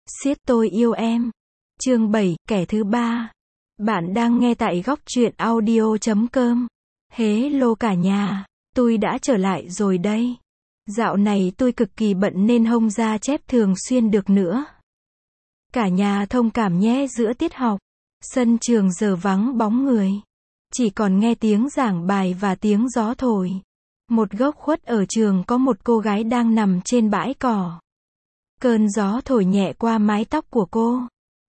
Siết tôi yêu em. Chương 7, kẻ thứ ba. Bạn đang nghe tại góc truyện audio.com. Hello cả nhà, tôi đã trở lại rồi đây. Dạo này tôi cực kỳ bận nên không ra chép thường xuyên được nữa. Cả nhà thông cảm nhé, giữa tiết học, sân trường giờ vắng bóng người. Chỉ còn nghe tiếng giảng bài và tiếng gió thổi. Một góc khuất ở trường có một cô gái đang nằm trên bãi cỏ. Cơn gió thổi nhẹ qua mái tóc của cô.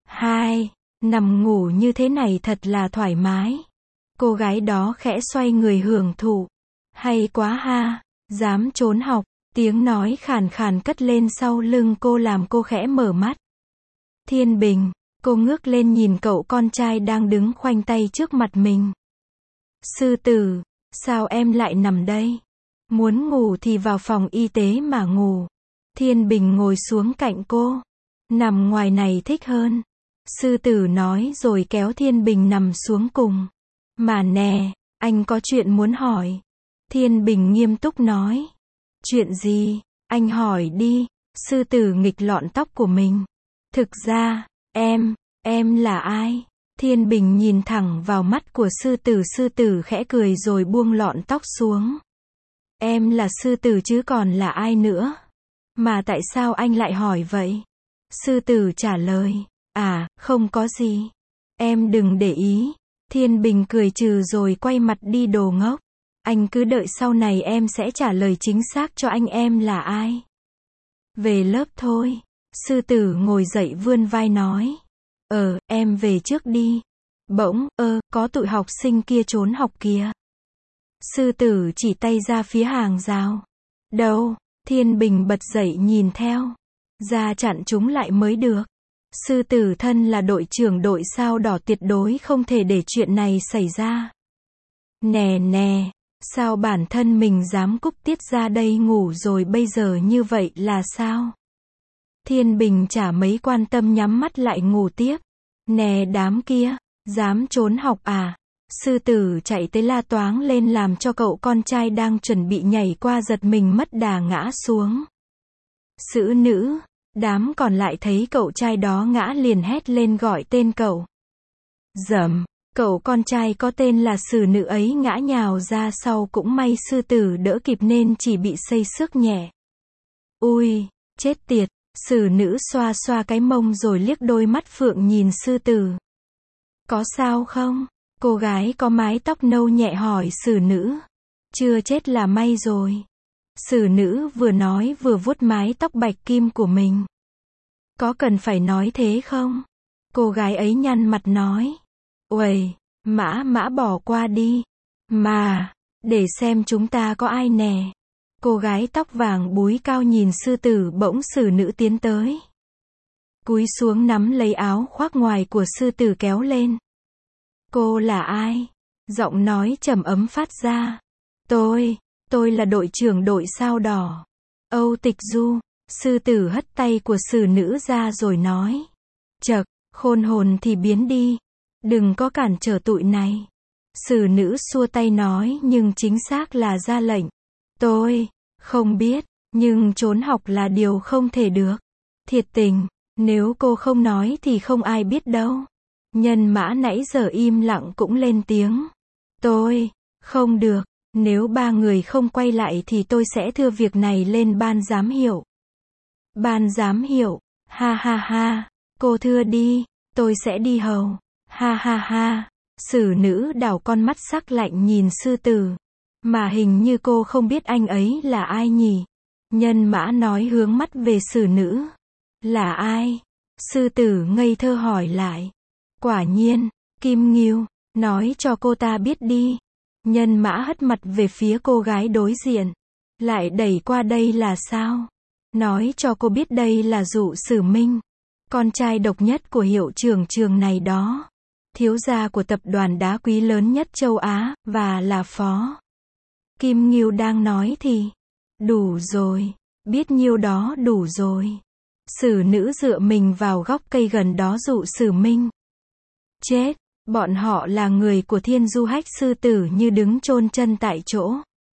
Nằm ngủ như thế này thật là thoải mái. Cô gái đó khẽ xoay người hưởng thụ. Hay quá ha, dám trốn học. Tiếng nói khàn khàn cất lên sau lưng cô làm cô khẽ mở mắt. Thiên Bình, cô ngước lên nhìn cậu con trai đang đứng khoanh tay trước mặt mình. Sư tử, sao em lại nằm đây? Muốn ngủ thì vào phòng y tế mà ngủ. Thiên Bình ngồi xuống cạnh cô. Nằm ngoài này thích hơn. Sư tử nói rồi kéo Thiên Bình nằm xuống cùng. Mà nè, anh có chuyện muốn hỏi. Thiên Bình nghiêm túc nói. Chuyện gì? Anh hỏi đi. Sư tử nghịch lọn tóc của mình. Thực ra, em là ai? Thiên Bình nhìn thẳng vào mắt của sư tử khẽ cười rồi buông lọn tóc xuống. Em là sư tử chứ còn là ai nữa? Mà tại sao anh lại hỏi vậy? Sư tử trả lời. À, không có gì. Em đừng để ý. Thiên Bình cười trừ rồi quay mặt đi đồ ngốc. Anh cứ đợi sau này em sẽ trả lời chính xác cho anh em là ai. Về lớp thôi. Sư tử ngồi dậy vươn vai nói. Em về trước đi. Bỗng, có tụi học sinh kia trốn học kìa. Sư tử chỉ tay ra phía hàng rào. Đâu? Thiên Bình bật dậy nhìn theo. Ra chặn chúng lại mới được. Sư tử thân là đội trưởng đội sao đỏ tuyệt đối không thể để chuyện này xảy ra. Nè, sao bản thân mình dám cúp tiết ra đây ngủ rồi bây giờ như vậy là sao? Thiên Bình chả mấy quan tâm nhắm mắt lại ngủ tiếp. Nè đám kia, dám trốn học à? Sư tử chạy tới la toáng lên làm cho cậu con trai đang chuẩn bị nhảy qua giật mình mất đà ngã xuống. Sử nữ, đám còn lại thấy cậu trai đó ngã liền hét lên gọi tên cậu. Dầm, cậu con trai có tên là Sử nữ ấy ngã nhào ra sau cũng may sư tử đỡ kịp nên chỉ bị xây xước nhẹ. Ui, chết tiệt, Sử nữ xoa xoa cái mông rồi liếc đôi mắt phượng nhìn sư tử. Có sao không? Cô gái có mái tóc nâu nhẹ hỏi Sử nữ. Chưa chết là may rồi. Sử nữ vừa nói vừa vuốt mái tóc bạch kim của mình. Có cần phải nói thế không? Cô gái ấy nhăn mặt nói. Uầy, mã bỏ qua đi. Mà, để xem chúng ta có ai nè. Cô gái tóc vàng búi cao nhìn sư tử bỗng Sử nữ tiến tới. Cúi xuống nắm lấy áo khoác ngoài của sư tử kéo lên. Cô là ai? Giọng nói trầm ấm phát ra. Tôi là đội trưởng đội sao đỏ. Âu Tịch Du. Sư tử hất tay của Sử nữ ra rồi nói. Chậc, khôn hồn thì biến đi. Đừng có cản trở tụi này. Sử nữ xua tay nói nhưng chính xác là ra lệnh. Tôi không biết, nhưng trốn học là điều không thể được. Thiệt tình, nếu cô không nói thì không ai biết đâu. Nhân mã nãy giờ im lặng cũng lên tiếng. Tôi không được, nếu ba người không quay lại thì tôi sẽ thưa việc này lên ban giám hiệu. Ban giám hiệu, ha, cô thưa đi, tôi sẽ đi hầu, ha. Sử nữ đảo con mắt sắc lạnh nhìn sư tử. Mà hình như cô không biết anh ấy là ai nhỉ? Nhân mã nói hướng mắt về Sử nữ. Là ai? Sư tử ngây thơ hỏi lại. Quả nhiên, Kim Ngưu, nói cho cô ta biết đi. Nhân mã hất mặt về phía cô gái đối diện. Lại đẩy qua đây là sao? Nói cho cô biết đây là Dụ Sử Minh. Con trai độc nhất của hiệu trưởng trường này đó. Thiếu gia của tập đoàn đá quý lớn nhất châu Á, và là phó. Kim Ngưu đang nói thì. Đủ rồi, biết nhiêu đó đủ rồi. Sử nữ dựa mình vào góc cây gần đó Dụ Sử Minh. Chết, bọn họ là người của Thiên Du Hách sư tử như đứng chôn chân tại chỗ.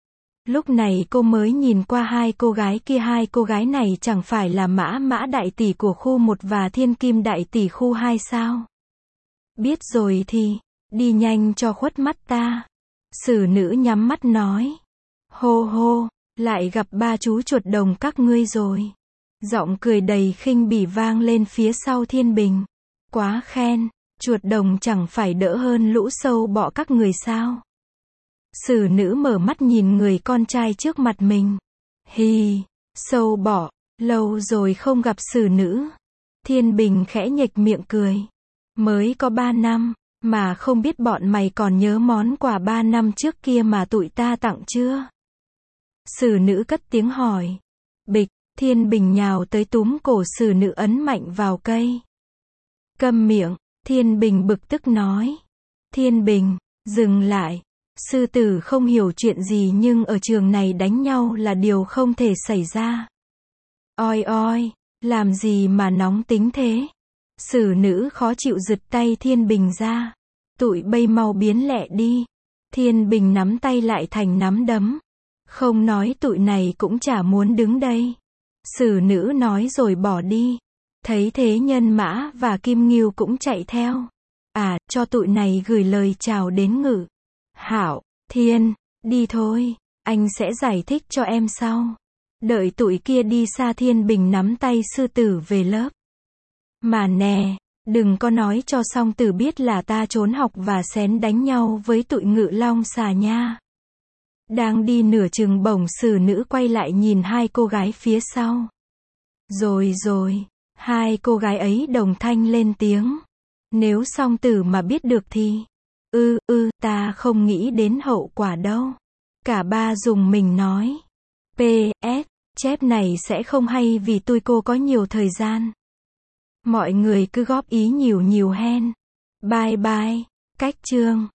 Lúc này cô mới nhìn qua hai cô gái kia, hai cô gái này chẳng phải là Mã Mã đại tỷ của khu 1 và Thiên Kim đại tỷ khu 2 sao? Biết rồi thì, đi nhanh cho khuất mắt ta. Xử nữ nhắm mắt nói. Hô hô, lại gặp ba chú chuột đồng các ngươi rồi. Giọng cười đầy khinh bỉ vang lên phía sau Thiên Bình. Quá khen, chuột đồng chẳng phải đỡ hơn lũ sâu bọ các người sao? Xử nữ mở mắt nhìn người con trai trước mặt mình. Hì, sâu bọ, lâu rồi không gặp xử nữ. Thiên Bình khẽ nhếch miệng cười. Mới có 3 năm, mà không biết bọn mày còn nhớ món quà 3 năm trước kia mà tụi ta tặng chưa? Xử nữ cất tiếng hỏi. Bịch, Thiên Bình nhào tới túm cổ xử nữ ấn mạnh vào cây. Câm miệng, Thiên Bình bực tức nói. Thiên Bình, dừng lại. Sư tử không hiểu chuyện gì nhưng ở trường này đánh nhau là điều không thể xảy ra. Oi oi, làm gì mà nóng tính thế? Xử nữ khó chịu giật tay Thiên Bình ra. Tụi bay mau biến lẹ đi. Thiên Bình nắm tay lại thành nắm đấm. Không nói tụi này cũng chả muốn đứng đây. Xử nữ nói rồi bỏ đi. Thấy thế Nhân Mã và Kim Ngưu cũng chạy theo. À, cho tụi này gửi lời chào đến Ngự. Hảo, Thiên, đi thôi, anh sẽ giải thích cho em sau. Đợi tụi kia đi xa Thiên Bình nắm tay sư tử về lớp. Mà nè, đừng có nói cho Song Tử biết là ta trốn học và xén đánh nhau với tụi Ngự Long Xà nha. Đang đi nửa chừng bỗng xử nữ quay lại nhìn hai cô gái phía sau. Rồi rồi, hai cô gái ấy đồng thanh lên tiếng. Nếu Song Tử mà biết được thì... ta không nghĩ đến hậu quả đâu. Cả ba dùng mình nói. PS, chép này sẽ không hay vì tôi cô có nhiều thời gian. Mọi người cứ góp ý nhiều nhiều hen. Bye bye, cách chương.